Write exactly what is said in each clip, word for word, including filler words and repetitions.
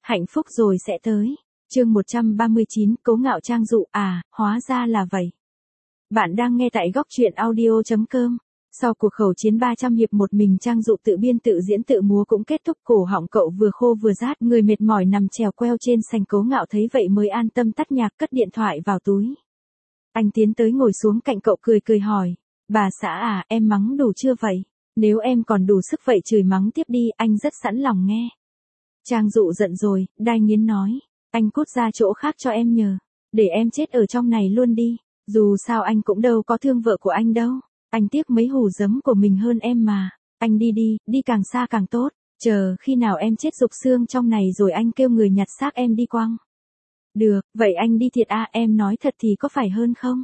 Hạnh phúc rồi sẽ tới. Chương một trăm ba mươi chín, Cố Ngạo Trang dụ, à, hóa ra là vậy. Bạn đang nghe tại góc truyện audio chấm com. Sau cuộc khẩu chiến ba trăm hiệp một mình Trang dụ tự biên tự diễn tự múa cũng kết thúc, cổ họng cậu vừa khô vừa rát, người mệt mỏi nằm chèo queo trên sành. Cố Ngạo thấy vậy mới an tâm tắt nhạc, cất điện thoại vào túi. Anh tiến tới ngồi xuống cạnh cậu cười cười hỏi, bà xã à, em mắng đủ chưa vậy? Nếu em còn đủ sức vậy chửi mắng tiếp đi, anh rất sẵn lòng nghe. Trang dụ giận rồi, đai nghiến nói, anh cút ra chỗ khác cho em nhờ, để em chết ở trong này luôn đi, dù sao anh cũng đâu có thương vợ của anh đâu, anh tiếc mấy hủ giấm của mình hơn em mà, anh đi đi, đi càng xa càng tốt, chờ khi nào em chết rục xương trong này rồi anh kêu người nhặt xác em đi quăng. Được, vậy anh đi thiệt à, em nói thật thì có phải hơn không?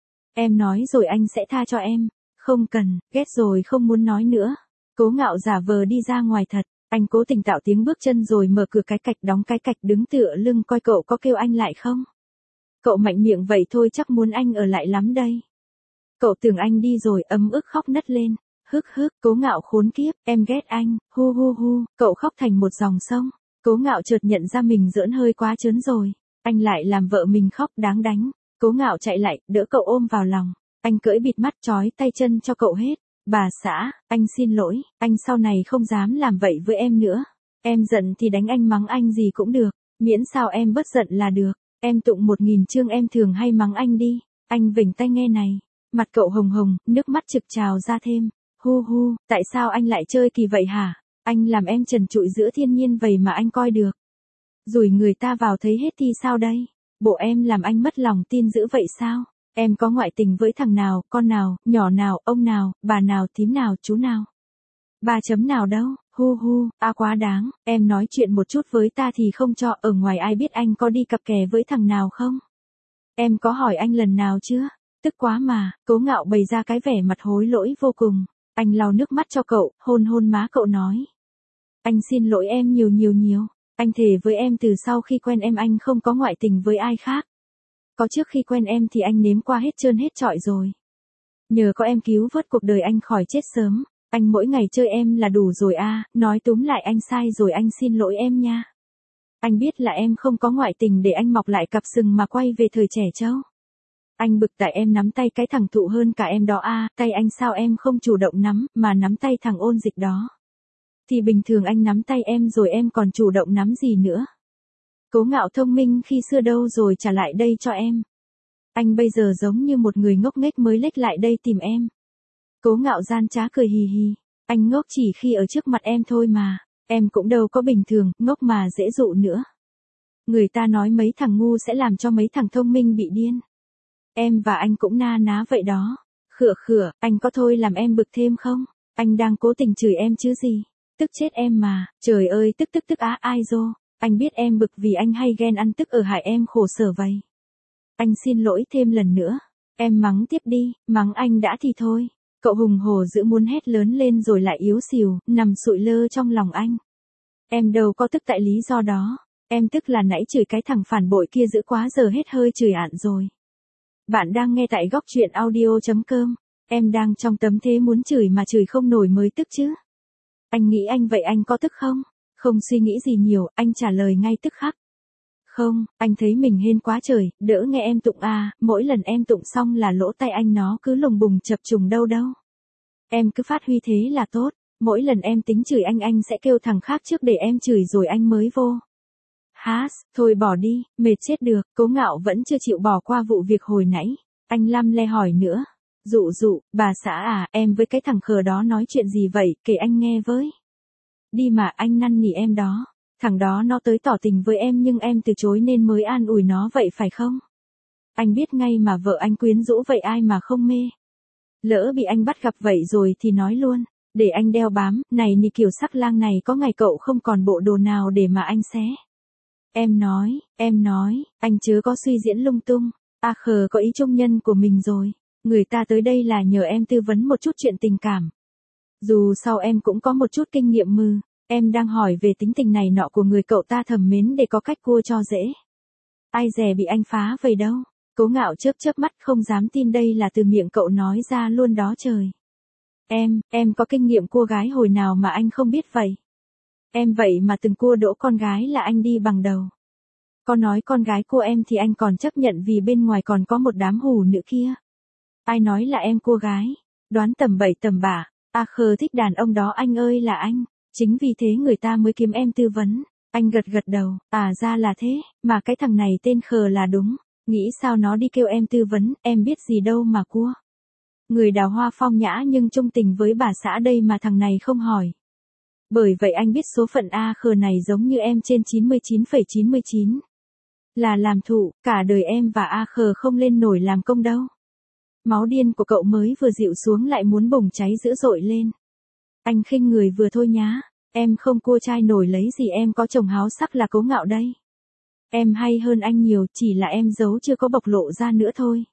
Em nói rồi anh sẽ tha cho em, không cần, ghét rồi không muốn nói nữa. Cố Ngạo giả vờ đi ra ngoài thật. Anh cố tình tạo tiếng bước chân rồi mở cửa cái cạch, đóng cái cạch, đứng tựa lưng coi cậu có kêu anh lại không. Cậu mạnh miệng vậy thôi chắc muốn anh ở lại lắm đây. Cậu tưởng anh đi rồi, ấm ức khóc nấc lên. Hức hức, Cố Ngạo khốn kiếp, em ghét anh, hu hu hu, cậu khóc thành một dòng sông. Cố Ngạo chợt nhận ra mình giỡn hơi quá trớn rồi. Anh lại làm vợ mình khóc, đáng đánh. Cố Ngạo chạy lại, đỡ cậu ôm vào lòng. Anh cởi bịt mắt trói tay chân cho cậu hết. Bà xã, anh xin lỗi, anh sau này không dám làm vậy với em nữa. Em giận thì đánh anh mắng anh gì cũng được, miễn sao em bớt giận là được. Em tụng một nghìn chương em thường hay mắng anh đi. Anh vểnh tai nghe này. Mặt cậu hồng hồng, nước mắt trực trào ra thêm. Hu hu, tại sao anh lại chơi kỳ vậy hả? Anh làm em trần trụi giữa thiên nhiên vậy mà anh coi được. Rủi người ta vào thấy hết thì sao đây? Bộ em làm anh mất lòng tin dữ vậy sao? Em có ngoại tình với thằng nào, con nào, nhỏ nào, ông nào, bà nào, thím nào, chú nào? Ba chấm nào đâu, hu hu, à quá đáng, em nói chuyện một chút với ta thì không cho, ở ngoài ai biết anh có đi cặp kè với thằng nào không? Em có hỏi anh lần nào chưa? Tức quá mà, Cố Ngạo bày ra cái vẻ mặt hối lỗi vô cùng. Anh lau nước mắt cho cậu, hôn hôn má cậu nói. Anh xin lỗi em nhiều nhiều nhiều, anh thề với em từ sau khi quen em anh không có ngoại tình với ai khác. Có trước khi quen em thì anh nếm qua hết trơn hết trọi rồi. Nhờ có em cứu vớt cuộc đời anh khỏi chết sớm. Anh mỗi ngày chơi em là đủ rồi à, nói túm lại anh sai rồi anh xin lỗi em nha. Anh biết là em không có ngoại tình để anh mọc lại cặp sừng mà quay về thời trẻ trâu. Anh bực tại em nắm tay cái thằng thụ hơn cả em đó à, tay anh sao em không chủ động nắm, mà nắm tay thằng ôn dịch đó. Thì bình thường anh nắm tay em rồi em còn chủ động nắm gì nữa. Cố Ngạo thông minh khi xưa đâu rồi trả lại đây cho em. Anh bây giờ giống như một người ngốc nghếch mới lếch lại đây tìm em. Cố Ngạo gian trá cười hì hì. Anh ngốc chỉ khi ở trước mặt em thôi mà. Em cũng đâu có bình thường, ngốc mà dễ dụ nữa. Người ta nói mấy thằng ngu sẽ làm cho mấy thằng thông minh bị điên. Em và anh cũng na ná vậy đó. Khửa khửa, anh có thôi làm em bực thêm không? Anh đang cố tình chửi em chứ gì. Tức chết em mà, trời ơi tức tức tức á ai dô. Anh biết em bực vì anh hay ghen ăn tức ở hại em khổ sở vậy. Anh xin lỗi thêm lần nữa. Em mắng tiếp đi, mắng anh đã thì thôi. Cậu hùng hổ dữ muốn hét lớn lên rồi lại yếu xìu, nằm sụi lơ trong lòng anh. Em đâu có tức tại lý do đó. Em tức là nãy chửi cái thằng phản bội kia dữ quá giờ hết hơi chửi ạn rồi. Bạn đang nghe tại góc truyện audio chấm com. Em đang trong tấm thế muốn chửi mà chửi không nổi mới tức chứ. Anh nghĩ anh vậy anh có tức không? Không suy nghĩ gì nhiều, anh trả lời ngay tức khắc. Không, anh thấy mình hên quá trời, đỡ nghe em tụng à, mỗi lần em tụng xong là lỗ tai anh nó cứ lùng bùng chập trùng đâu đâu. Em cứ phát huy thế là tốt, mỗi lần em tính chửi anh anh sẽ kêu thằng khác trước để em chửi rồi anh mới vô. Hát, thôi bỏ đi, mệt chết được, Cố Ngạo vẫn chưa chịu bỏ qua vụ việc hồi nãy. Anh lăm le hỏi nữa. Dụ dụ, bà xã à, em với cái thằng khờ đó nói chuyện gì vậy, kể anh nghe với. Đi mà anh năn nỉ em đó. Thằng đó nó tới tỏ tình với em nhưng em từ chối nên mới an ủi nó vậy phải không? Anh biết ngay mà vợ anh quyến rũ vậy ai mà không mê. Lỡ bị anh bắt gặp vậy rồi thì nói luôn. Để anh đeo bám, này nì kiểu sắc lang này có ngày cậu không còn bộ đồ nào để mà anh xé. Em nói, em nói, anh chớ có suy diễn lung tung. À khờ có ý trung nhân của mình rồi. Người ta tới đây là nhờ em tư vấn một chút chuyện tình cảm. Dù sau em cũng có một chút kinh nghiệm mư. Em đang hỏi về tính tình này nọ của người cậu ta thầm mến để có cách cua cho dễ. Ai dè bị anh phá vậy đâu. Cố Ngạo chớp chớp mắt không dám tin đây là từ miệng cậu nói ra luôn đó trời. Em, em có kinh nghiệm cua gái hồi nào mà anh không biết vậy? Em vậy mà từng cua đỗ con gái là anh đi bằng đầu. Có nói con gái cua em thì anh còn chấp nhận vì bên ngoài còn có một đám hù nữ kia. Ai nói là em cua gái, đoán tầm bậy tầm bạ, a khờ thích đàn ông đó anh ơi là anh, chính vì thế người ta mới kiếm em tư vấn. Anh gật gật đầu, à ra là thế, mà cái thằng này tên khờ là đúng, nghĩ sao nó đi kêu em tư vấn, em biết gì đâu mà cua. Người đào hoa phong nhã nhưng trung tình với bà xã đây mà thằng này không hỏi. Bởi vậy anh biết số phận A khờ này giống như em trên chín mươi chín phẩy chín mươi chín. Là làm thụ, cả đời em và A khờ không lên nổi làm công đâu. Máu điên của cậu mới vừa dịu xuống lại muốn bùng cháy dữ dội lên. Anh khinh người vừa thôi nhá, em không cua trai nổi lấy gì em có chồng háo sắc là Cố Ngạo đây. Em hay hơn anh nhiều, chỉ là em giấu chưa có bộc lộ ra nữa thôi.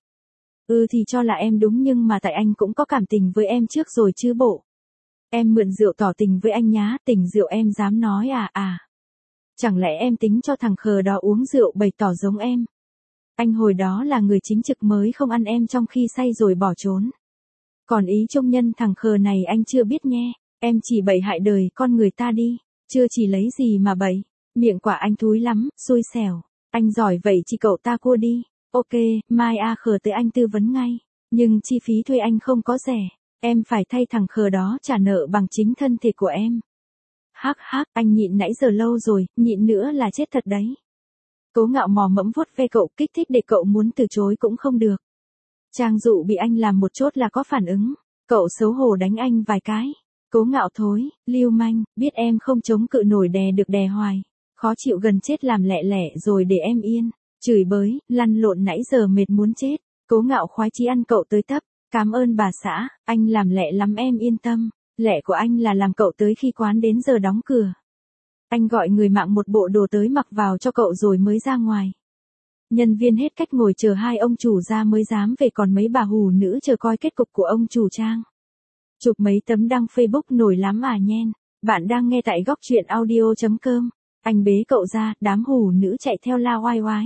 Ừ thì cho là em đúng nhưng mà tại anh cũng có cảm tình với em trước rồi chứ bộ. Em mượn rượu tỏ tình với anh nhá, tình rượu em dám nói à à. Chẳng lẽ em tính cho thằng khờ đó uống rượu bày tỏ giống em. Anh hồi đó là người chính trực mới không ăn em trong khi say rồi bỏ trốn. Còn ý trung nhân thằng khờ này anh chưa biết nghe, em chỉ bậy hại đời con người ta đi, chưa chỉ lấy gì mà bậy, miệng quả anh thúi lắm, xui xẻo, anh giỏi vậy chỉ cậu ta cua đi, ok, mai A khờ tới anh tư vấn ngay, nhưng chi phí thuê anh không có rẻ, em phải thay thằng khờ đó trả nợ bằng chính thân thể của em. Hắc hắc, anh nhịn nãy giờ lâu rồi, nhịn nữa là chết thật đấy. Cố Ngạo mò mẫm vuốt ve cậu kích thích để cậu muốn từ chối cũng không được. Trang Dụ bị anh làm một chốt là có phản ứng, cậu xấu hổ đánh anh vài cái. Cố Ngạo thối, lưu manh, biết em không chống cự nổi đè được đè hoài, khó chịu gần chết làm lẹ lẹ rồi để em yên, chửi bới, lăn lộn nãy giờ mệt muốn chết. Cố Ngạo khoái chí ăn cậu tới tấp, cảm ơn bà xã, anh làm lẹ lắm em yên tâm, lẹ của anh là làm cậu tới khi quán đến giờ đóng cửa. Anh gọi người mạng một bộ đồ tới mặc vào cho cậu rồi mới ra ngoài. Nhân viên hết cách ngồi chờ hai ông chủ ra mới dám về còn mấy bà hù nữ chờ coi kết cục của ông chủ Trang. Chụp mấy tấm đăng Facebook nổi lắm à nhen. Bạn đang nghe tại góc truyện audio chấm com. Anh bế cậu ra, đám hù nữ chạy theo la oai oái.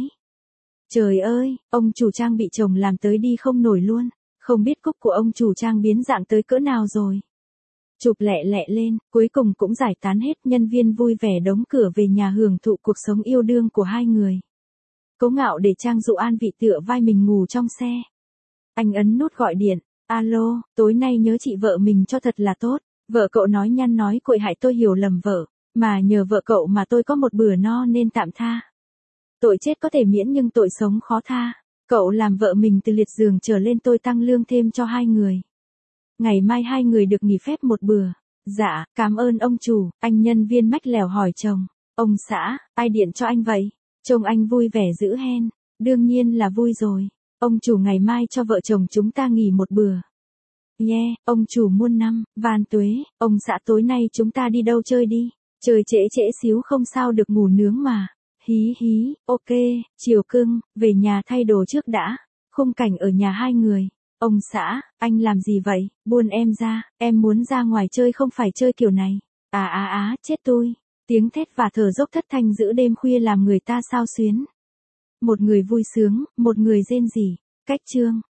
Trời ơi, ông chủ Trang bị chồng làm tới đi không nổi luôn. Không biết cúc của ông chủ Trang biến dạng tới cỡ nào rồi. Chụp lẹ lẹ lên, cuối cùng cũng giải tán hết, nhân viên vui vẻ đóng cửa về nhà hưởng thụ cuộc sống yêu đương của hai người. Cố Ngạo để Trang Dụ an vị tựa vai mình ngủ trong xe. Anh ấn nút gọi điện, alo, tối nay nhớ chị vợ mình cho thật là tốt, vợ cậu nói nhăn nói cuội hại tôi hiểu lầm vợ, mà nhờ vợ cậu mà tôi có một bữa no nên tạm tha. Tội chết có thể miễn nhưng tội sống khó tha, cậu làm vợ mình từ liệt giường trở lên tôi tăng lương thêm cho hai người. Ngày mai hai người được nghỉ phép một bữa. Dạ, cảm ơn ông chủ, anh nhân viên mách lèo hỏi chồng. Ông xã, ai điện cho anh vậy? Chồng anh vui vẻ dữ hen. Đương nhiên là vui rồi. Ông chủ ngày mai cho vợ chồng chúng ta nghỉ một bữa. Yeah, ông chủ muôn năm, van tuế, ông xã tối nay chúng ta đi đâu chơi đi. Chơi trễ trễ xíu không sao được ngủ nướng mà. Hí hí, ok, chiều cưng, về nhà thay đồ trước đã. Khung cảnh ở nhà hai người. Ông xã, anh làm gì vậy, buôn em ra, em muốn ra ngoài chơi không phải chơi kiểu này. À á à, á, chết tôi. Tiếng thét và thở dốc thất thanh giữa đêm khuya làm người ta xao xuyến. Một người vui sướng, một người rên rỉ. Cách chương.